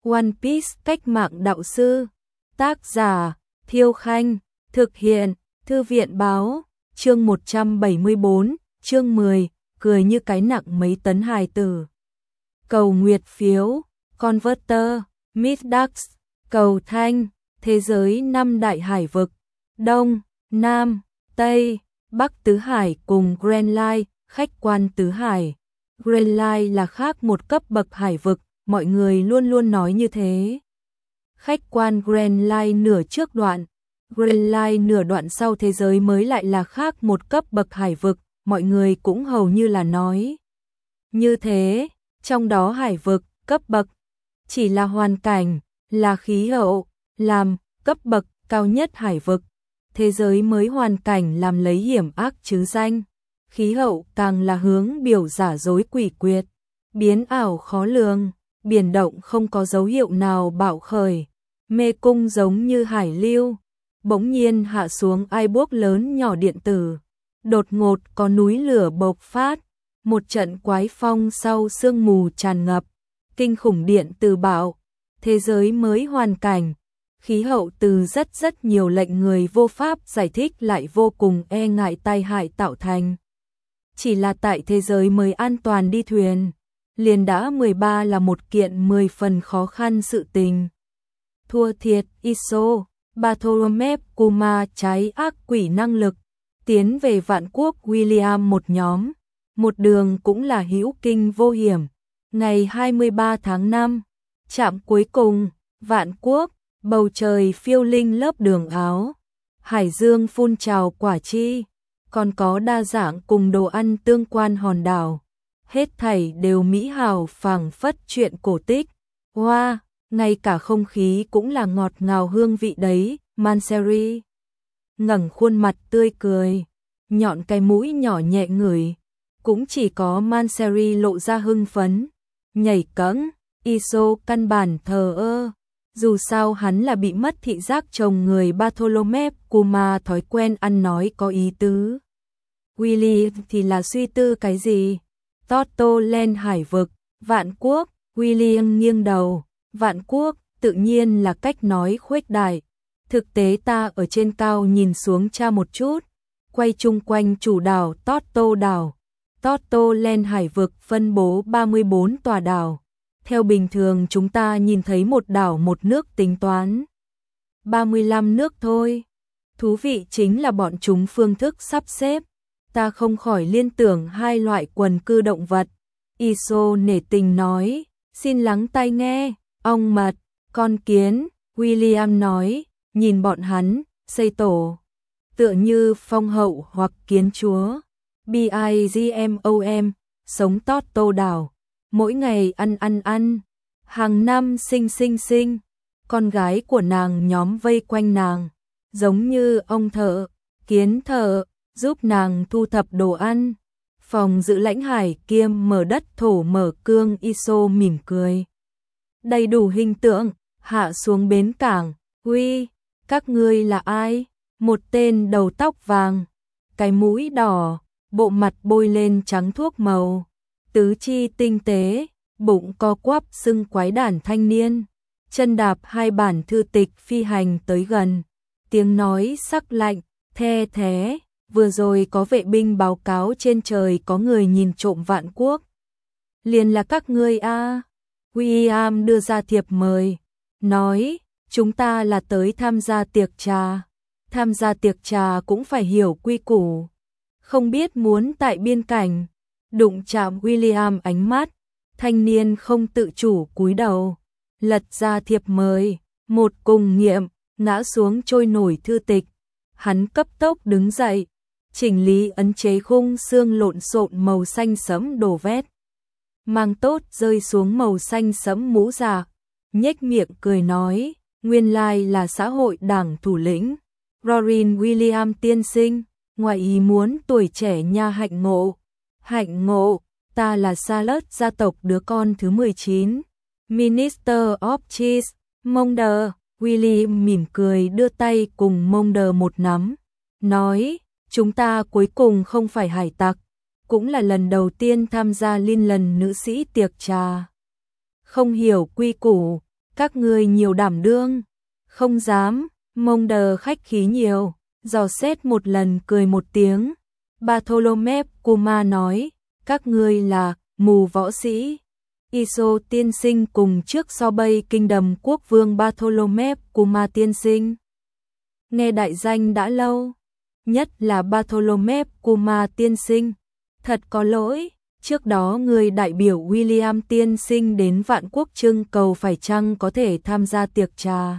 One Piece cách mạng đạo sư. Tác giả Thiêu Khanh. Thực hiện Thư viện Báo. Chương 174, chương 10, cười như cái nặng mấy tấn hài tử. Cầu nguyệt phiếu, Converter, Midax, cầu thanh, thế giới 5 đại hải vực, Đông, Nam, Tây, Bắc tứ hải cùng Grand Line, khách quan tứ hải. Grand Line là khác một cấp bậc hải vực, mọi người luôn luôn nói như thế. Khách quan Grand Line nửa trước đoạn, Grand Line nửa đoạn sau thế giới mới lại là khác một cấp bậc hải vực, mọi người cũng hầu như là nói như thế. Trong đó hải vực, cấp bậc, chỉ là hoàn cảnh, là khí hậu, làm cấp bậc cao nhất hải vực. Thế giới mới hoàn cảnh làm lấy hiểm ác chứ danh. Khí hậu càng là hướng biểu giả dối quỷ quyệt, biến ảo khó lường, biển động không có dấu hiệu nào bạo khởi, mê cung giống như hải lưu, bỗng nhiên hạ xuống ai bốc lớn nhỏ điện tử, đột ngột có núi lửa bộc phát, một trận quái phong sau sương mù tràn ngập, kinh khủng điện từ bạo. Thế giới mới hoàn cảnh, khí hậu từ rất nhiều lệnh người vô pháp giải thích lại vô cùng e ngại tai hại tạo thành. Chỉ là tại thế giới mới an toàn đi thuyền, liền đã 13 là một kiện 10 phần khó khăn sự tình. Thua thiệt Iso, Bartholomew Kuma trái ác quỷ năng lực, tiến về Vạn Quốc William một nhóm, một đường cũng là hữu kinh vô hiểm. Ngày 23 tháng 5, trạm cuối cùng, Vạn Quốc, bầu trời phiêu linh lớp đường áo, hải dương phun trào quả chi, còn có đa dạng cùng đồ ăn tương quan hòn đảo. Hết thảy đều mỹ hào phảng phất chuyện cổ tích. Hoa, ngay cả không khí cũng là ngọt ngào hương vị đấy. Manseri ngẩng khuôn mặt tươi cười, nhọn cái mũi nhỏ nhẹ ngửi, cũng chỉ có Manseri lộ ra hưng phấn, nhảy cẫng. Iso căn bản thờ ơ, dù sao hắn là bị mất thị giác chồng người. Bartholomew Kuma thói quen ăn nói có ý tứ. Willy thì là suy tư cái gì? Toto lên hải vực, Vạn Quốc. William nghiêng đầu, Vạn Quốc tự nhiên là cách nói khuếch đại. Thực tế ta ở trên cao nhìn xuống tra một chút, quay chung quanh chủ đảo Toto đảo. Toto lên hải vực phân bố 34 tòa đảo. Theo bình thường chúng ta nhìn thấy một đảo một nước tính toán 35 nước thôi. Thú vị chính là bọn chúng phương thức sắp xếp, ta không khỏi liên tưởng hai loại quần cư động vật. Iso nể tình nói, xin lắng tai nghe, ong mật, con kiến. William nói, nhìn bọn hắn, xây tổ, tựa như phong hậu hoặc kiến chúa. Bigmom, sống Toto đảo, mỗi ngày ăn, hàng năm sinh, con gái của nàng nhóm vây quanh nàng, giống như ông thợ, kiến thợ, giúp nàng thu thập đồ ăn. Phòng giữ lãnh hải kiêm mở đất thổ mở cương. Iso mỉm cười, đầy đủ hình tượng. Hạ xuống bến cảng, uy, các ngươi là ai? Một tên đầu tóc vàng, cái mũi đỏ, bộ mặt bôi lên trắng thuốc màu, tứ chi tinh tế, bụng co quắp xưng quái đản thanh niên, chân đạp hai bản thư tịch phi hành tới gần, tiếng nói sắc lạnh, the thế. Vừa rồi có vệ binh báo cáo trên trời có người nhìn trộm Vạn Quốc. Liền là các ngươi a. William đưa ra thiệp mời, nói, chúng ta là tới tham gia tiệc trà. Tham gia tiệc trà cũng phải hiểu quy củ. Không biết muốn tại biên cảnh. Đụng chạm William ánh mắt, thanh niên không tự chủ cúi đầu, lật ra thiệp mời, một cùng nghiệm, ngã xuống trôi nổi thư tịch. Hắn cấp tốc đứng dậy, chỉnh lý ấn chế khung xương lộn xộn màu xanh sẫm đồ vét, mang tốt rơi xuống màu xanh sẫm mũ dạ, nhếch miệng cười nói, nguyên lai là xã hội đảng thủ lĩnh Rorin William tiên sinh, ngoài ý muốn tuổi trẻ nha. Hạnh ngộ, ta là Salad gia tộc đứa con thứ 19, Minister of Cheese, Monder. William mỉm cười đưa tay cùng Monder một nắm, nói, chúng ta cuối cùng không phải hải tặc, cũng là lần đầu tiên tham gia liên lần nữ sĩ tiệc trà. Không hiểu quy củ, các ngươi nhiều đảm đương. Không dám, Mông Đờ khách khí nhiều, dò xét một lần cười một tiếng. Bartholomew Kuma nói, các ngươi là mù võ sĩ. Iso tiên sinh cùng trước so bay kinh đầm quốc vương Bartholomew Kuma tiên sinh. Nghe đại danh đã lâu, nhất là Bartholomew Kuma tiên sinh. Thật có lỗi, trước đó người đại biểu William tiên sinh đến Vạn Quốc trưng cầu phải chăng có thể tham gia tiệc trà.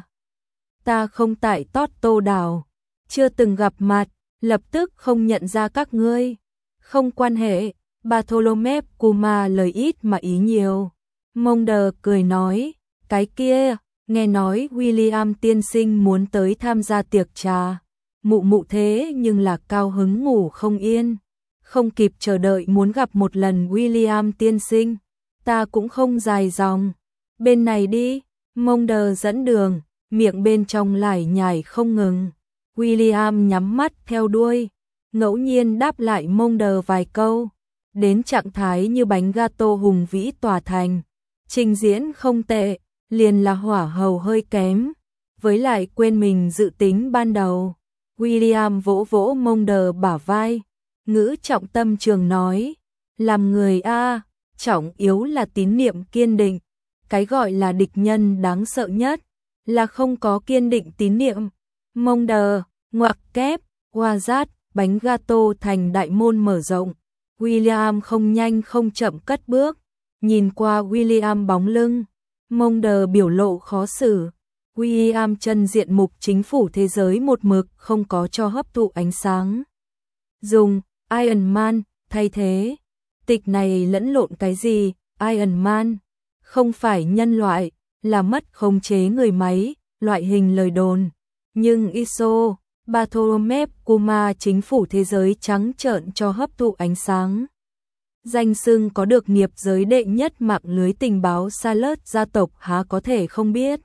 Ta không tại Totto đảo, chưa từng gặp mặt, lập tức không nhận ra các ngươi. Không quan hệ, Bartholomew Kuma lời ít mà ý nhiều. Mông Đờ cười nói, cái kia, nghe nói William tiên sinh muốn tới tham gia tiệc trà. Mụ thế nhưng là cao hứng ngủ không yên. Không kịp chờ đợi muốn gặp một lần William tiên sinh. Ta cũng không dài dòng. Bên này đi, Mông Đờ dẫn đường, miệng bên trong lải nhải không ngừng. William nhắm mắt theo đuôi, ngẫu nhiên đáp lại Mông Đờ vài câu. Đến trạng thái như bánh gato hùng vĩ tỏa thành. Trình diễn không tệ, liền là hỏa hầu hơi kém. Với lại quên mình dự tính ban đầu. William vỗ vỗ Mông Đờ bả vai, ngữ trọng tâm trường nói, làm người a, trọng yếu là tín niệm kiên định. Cái gọi là địch nhân đáng sợ nhất là không có kiên định tín niệm. Mông Đờ, ngoặc kép, hoa rát, bánh gato thành đại môn mở rộng. William không nhanh không chậm cất bước, nhìn qua William bóng lưng, Mông Đờ biểu lộ khó xử. William chân diện mục chính phủ thế giới một mực không có cho hấp thụ ánh sáng. Dùng Iron Man thay thế. Tịch này lẫn lộn cái gì? Iron Man không phải nhân loại, là mất khống chế người máy, loại hình lời đồn. Nhưng ISO, Bartholomew Kuma chính phủ thế giới trắng trợn cho hấp thụ ánh sáng. Danh xưng có được nghiệp giới đệ nhất mạng lưới tình báo Salert gia tộc há có thể không biết.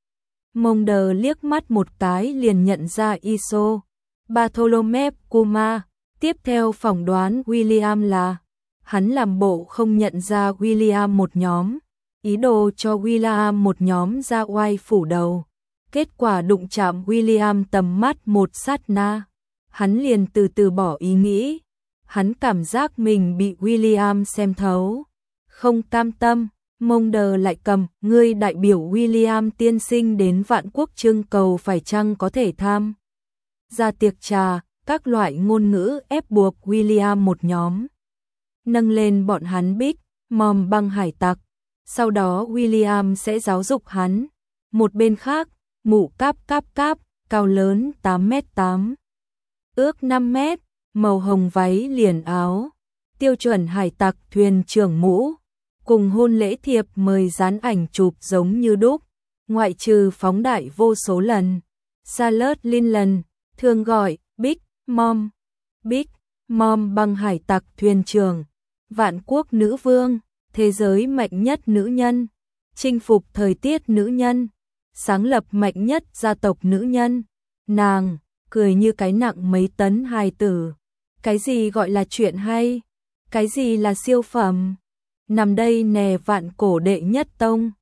Mông Đờ liếc mắt một cái liền nhận ra ISO, Bartholomew Kuma. Tiếp theo phỏng đoán William là, hắn làm bộ không nhận ra William một nhóm, ý đồ cho William một nhóm ra oai phủ đầu. Kết quả đụng chạm William tầm mắt một sát na, hắn liền từ từ bỏ ý nghĩ. Hắn cảm giác mình bị William xem thấu. Không cam tâm, Mông Đờ lại cầm, ngươi đại biểu William tiên sinh đến Vạn Quốc trưng cầu phải chăng có thể tham gia tiệc trà, các loại ngôn ngữ ép buộc William một nhóm. Nâng lên bọn hắn Big Mom băng hải tặc. Sau đó William sẽ giáo dục hắn. Một bên khác, mụ cáp, cao lớn 8m8, ước 5m, màu hồng váy liền áo, tiêu chuẩn hải tặc thuyền trưởng mũ, cùng hôn lễ thiệp mời dán ảnh chụp giống như đúc, ngoại trừ phóng đại vô số lần. Salert Linland, thường gọi Big Mom. Big Mom băng hải tặc thuyền trưởng, Vạn Quốc nữ vương, thế giới mạnh nhất nữ nhân, chinh phục thời tiết nữ nhân, sáng lập mạnh nhất gia tộc nữ nhân. Nàng cười như cái nặng mấy tấn hài tử. Cái gì gọi là chuyện hay? Cái gì là siêu phẩm? Nằm đây nè Vạn Cổ đệ nhất tông.